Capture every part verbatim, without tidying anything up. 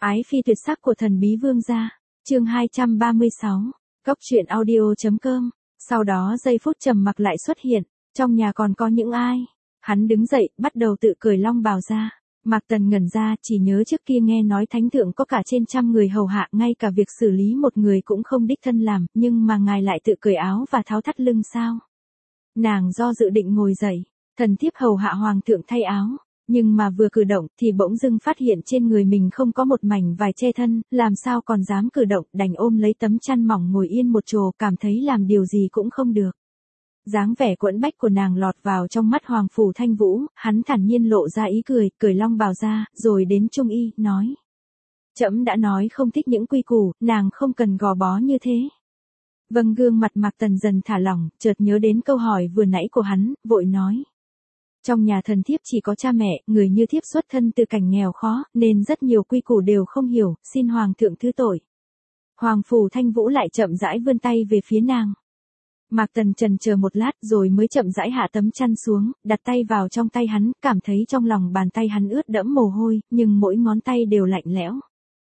Ái phi tuyệt sắc của thần bí vương gia. Chương hai trăm ba mươi sáu. Cốc truyện audio.com. Sau đó giây phút trầm mặc lại xuất hiện, trong nhà còn có những ai? Hắn đứng dậy, bắt đầu tự cởi long bào ra. Mạc Tần ngẩn ra, chỉ nhớ trước kia nghe nói thánh thượng có cả trên trăm người hầu hạ, ngay cả việc xử lý một người cũng không đích thân làm, nhưng mà ngài lại tự cởi áo và tháo thắt lưng sao? Nàng do dự định ngồi dậy, thần thiếp hầu hạ hoàng thượng thay áo, nhưng mà vừa cử động thì bỗng dưng phát hiện trên người mình không có một mảnh vải che thân, làm sao còn dám cử động, đành ôm lấy tấm chăn mỏng ngồi yên một chỗ, cảm thấy làm điều gì cũng không được. Dáng vẻ quẫn bách của nàng lọt vào trong mắt Hoàng Phủ Thanh Vũ, hắn thản nhiên lộ ra ý cười, cởi long bào ra, rồi đến Trung Y, nói. Trẫm đã nói không thích những quy củ, nàng không cần gò bó như thế. Vâng, gương mặt Mạc Tần dần thả lỏng, chợt nhớ đến câu hỏi vừa nãy của hắn, vội nói. Trong nhà thần thiếp chỉ có cha mẹ, người như thiếp xuất thân từ cảnh nghèo khó, nên rất nhiều quy củ đều không hiểu, xin Hoàng thượng thứ tội. Hoàng Phủ Thanh Vũ lại chậm rãi vươn tay về phía nàng. Mạc Tần chần chờ một lát rồi mới chậm rãi hạ tấm chăn xuống, đặt tay vào trong tay hắn, cảm thấy trong lòng bàn tay hắn ướt đẫm mồ hôi, nhưng mỗi ngón tay đều lạnh lẽo.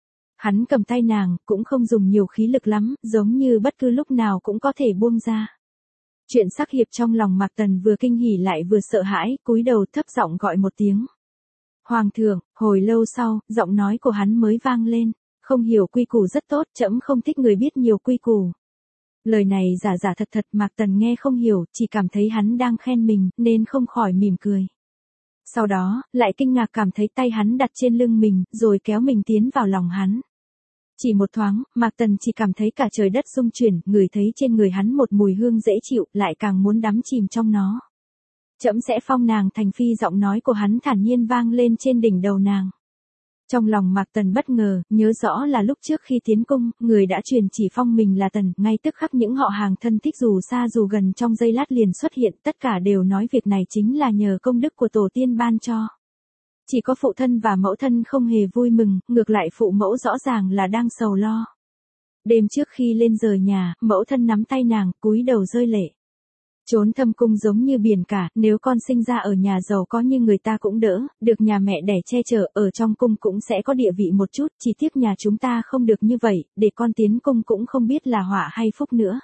Hắn cầm tay nàng, cũng không dùng nhiều khí lực lắm, giống như bất cứ lúc nào cũng có thể buông ra. Chuyện sắc hiệp trong lòng Mạc Tần vừa kinh hỉ lại vừa sợ hãi, cúi đầu thấp giọng gọi một tiếng. Hoàng thượng, hồi lâu sau, giọng nói của hắn mới vang lên, không hiểu quy củ rất tốt, trẫm không thích người biết nhiều quy củ. Lời này giả giả thật thật, Mạc Tần nghe không hiểu, chỉ cảm thấy hắn đang khen mình, nên không khỏi mỉm cười. Sau đó, lại kinh ngạc cảm thấy tay hắn đặt trên lưng mình, rồi kéo mình tiến vào lòng hắn. Chỉ một thoáng, Mạc Tần chỉ cảm thấy cả trời đất rung chuyển, ngửi thấy trên người hắn một mùi hương dễ chịu, lại càng muốn đắm chìm trong nó. Trẫm sẽ phong nàng thành phi, giọng nói của hắn thản nhiên vang lên trên đỉnh đầu nàng. Trong lòng Mạc Tần bất ngờ, nhớ rõ là lúc trước khi tiến cung, người đã truyền chỉ phong mình là Tần, ngay tức khắc những họ hàng thân thích dù xa dù gần trong giây lát liền xuất hiện, tất cả đều nói việc này chính là nhờ công đức của tổ tiên ban cho. Chỉ có phụ thân và mẫu thân không hề vui mừng, ngược lại phụ mẫu rõ ràng là đang sầu lo. Đêm trước khi lên rời nhà, mẫu thân nắm tay nàng, cúi đầu rơi lệ. Trốn thâm cung giống như biển cả, nếu con sinh ra ở nhà giàu có như người ta cũng đỡ, được nhà mẹ đẻ che chở, ở trong cung cũng sẽ có địa vị một chút, chỉ tiếc nhà chúng ta không được như vậy, để con tiến cung cũng không biết là họa hay phúc nữa.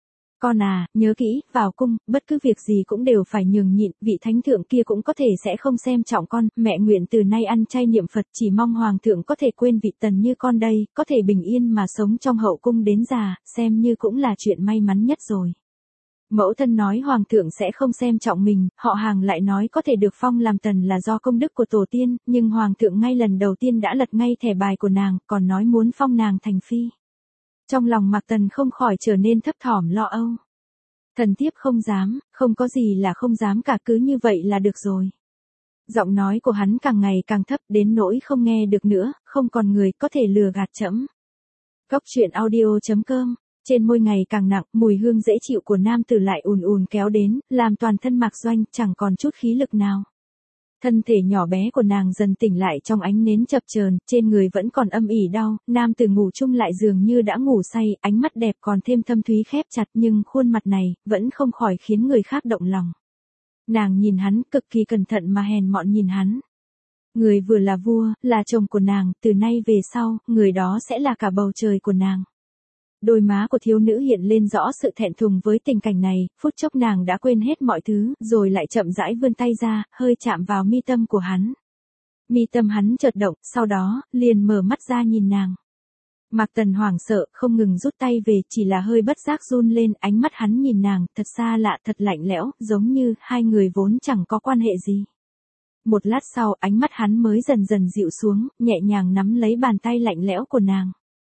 Con à, nhớ kỹ, vào cung, bất cứ việc gì cũng đều phải nhường nhịn, vị thánh thượng kia cũng có thể sẽ không xem trọng con, mẹ nguyện từ nay ăn chay niệm Phật, chỉ mong Hoàng thượng có thể quên vị Tần như con đây, có thể bình yên mà sống trong hậu cung đến già, xem như cũng là chuyện may mắn nhất rồi. Mẫu thân nói Hoàng thượng sẽ không xem trọng mình, họ hàng lại nói có thể được phong làm Tần là do công đức của tổ tiên, nhưng Hoàng thượng ngay lần đầu tiên đã lật ngay thẻ bài của nàng, còn nói muốn phong nàng thành phi. Trong lòng Mạc Tần không khỏi trở nên thấp thỏm lo âu. Thần thiếp không dám, không có gì là không dám cả, cứ như vậy là được rồi. Giọng nói của hắn càng ngày càng thấp đến nỗi không nghe được nữa, không còn người có thể lừa gạt trẫm. Cốc truyện audio.com. Trên môi ngày càng nặng, mùi hương dễ chịu của nam tử lại ùn ùn kéo đến, làm toàn thân Mạc Doanh chẳng còn chút khí lực nào. Thân thể nhỏ bé của nàng dần tỉnh lại trong ánh nến chập chờn, trên người vẫn còn âm ỉ đau, nam tử ngủ chung lại dường như đã ngủ say, ánh mắt đẹp còn thêm thâm thúy khép chặt, nhưng khuôn mặt này vẫn không khỏi khiến người khác động lòng. Nàng nhìn hắn, cực kỳ cẩn thận mà hèn mọn nhìn hắn. Người vừa là vua, là chồng của nàng, từ nay về sau, người đó sẽ là cả bầu trời của nàng. Đôi má của thiếu nữ hiện lên rõ sự thẹn thùng với tình cảnh này, phút chốc nàng đã quên hết mọi thứ, rồi lại chậm rãi vươn tay ra, hơi chạm vào mi tâm của hắn. Mi tâm hắn chợt động, sau đó, liền mở mắt ra nhìn nàng. Mạc Tần hoảng sợ, không ngừng rút tay về, chỉ là hơi bất giác run lên, ánh mắt hắn nhìn nàng, thật xa lạ, thật lạnh lẽo, giống như hai người vốn chẳng có quan hệ gì. Một lát sau, ánh mắt hắn mới dần dần dịu xuống, nhẹ nhàng nắm lấy bàn tay lạnh lẽo của nàng.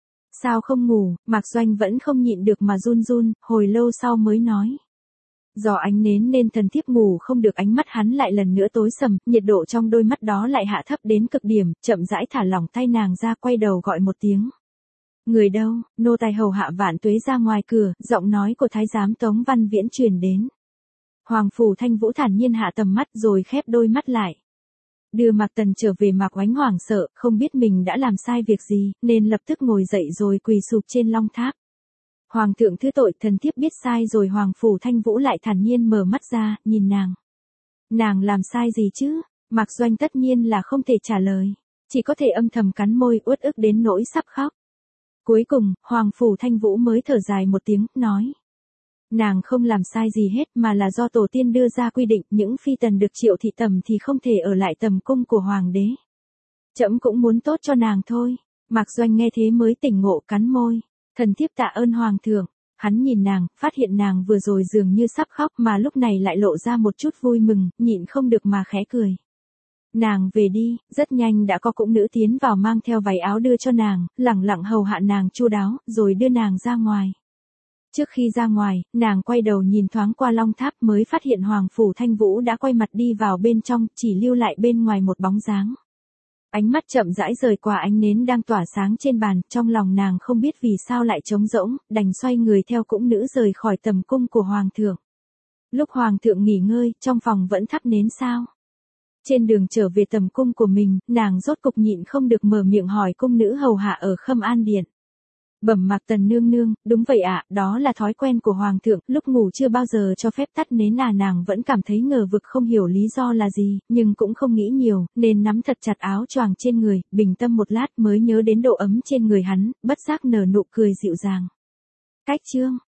Sao không ngủ, Mạc Doanh vẫn không nhịn được mà run run, hồi lâu sau mới nói. Do ánh nến nên thần thiếp ngủ không được, ánh mắt hắn lại lần nữa tối sầm, nhiệt độ trong đôi mắt đó lại hạ thấp đến cực điểm, chậm rãi thả lỏng tay nàng ra, quay đầu gọi một tiếng. Người đâu, nô tài hầu hạ Vạn Tuế ra ngoài cửa, giọng nói của thái giám Tống Văn Viễn truyền đến. Hoàng Phủ Thanh Vũ thản nhiên hạ tầm mắt rồi khép đôi mắt lại. Đưa Mạc Tần trở về, Mạc Oánh hoảng sợ, không biết mình đã làm sai việc gì, nên lập tức ngồi dậy rồi quỳ sụp trên long tháp. Hoàng thượng thứ tội, thần thiếp biết sai rồi. Hoàng Phủ Thanh Vũ lại thản nhiên mở mắt ra, nhìn nàng. Nàng làm sai gì chứ? Mạc Doanh tất nhiên là không thể trả lời. chỉ có thể âm thầm cắn môi uất ức đến nỗi sắp khóc. Cuối cùng, Hoàng Phủ Thanh Vũ mới thở dài một tiếng, nói. Nàng không làm sai gì hết mà là do tổ tiên đưa ra quy định những phi tần được triệu thị tầm thì không thể ở lại tầm cung của hoàng đế. Trẫm cũng muốn tốt cho nàng thôi. Mạc Doanh nghe thế mới tỉnh ngộ cắn môi. Thần thiếp tạ ơn hoàng thượng. Hắn nhìn nàng, phát hiện nàng vừa rồi dường như sắp khóc mà lúc này lại lộ ra một chút vui mừng, nhịn không được mà khẽ cười. Nàng về đi, rất nhanh đã có cung nữ tiến vào mang theo váy áo đưa cho nàng, lẳng lặng hầu hạ nàng chu đáo, rồi đưa nàng ra ngoài. Trước khi ra ngoài, nàng quay đầu nhìn thoáng qua long tháp mới phát hiện Hoàng Phủ Thanh Vũ đã quay mặt đi vào bên trong, chỉ lưu lại bên ngoài một bóng dáng. Ánh mắt chậm rãi rời qua ánh nến đang tỏa sáng trên bàn, trong lòng nàng không biết vì sao lại trống rỗng, đành xoay người theo cung nữ rời khỏi tầm cung của Hoàng thượng. Lúc Hoàng thượng nghỉ ngơi, trong phòng vẫn thắp nến sao. Trên đường trở về tầm cung của mình, nàng rốt cục nhịn không được mở miệng hỏi cung nữ hầu hạ ở Khâm An Điện. Bẩm Mạc Tần nương nương, đúng vậy ạ, đó là thói quen của Hoàng thượng, lúc ngủ chưa bao giờ cho phép tắt nến à. Nàng vẫn cảm thấy ngờ vực không hiểu lý do là gì, nhưng cũng không nghĩ nhiều, nên nắm thật chặt áo choàng trên người, bình tâm một lát mới nhớ đến độ ấm trên người hắn, bất giác nở nụ cười dịu dàng. Cách chương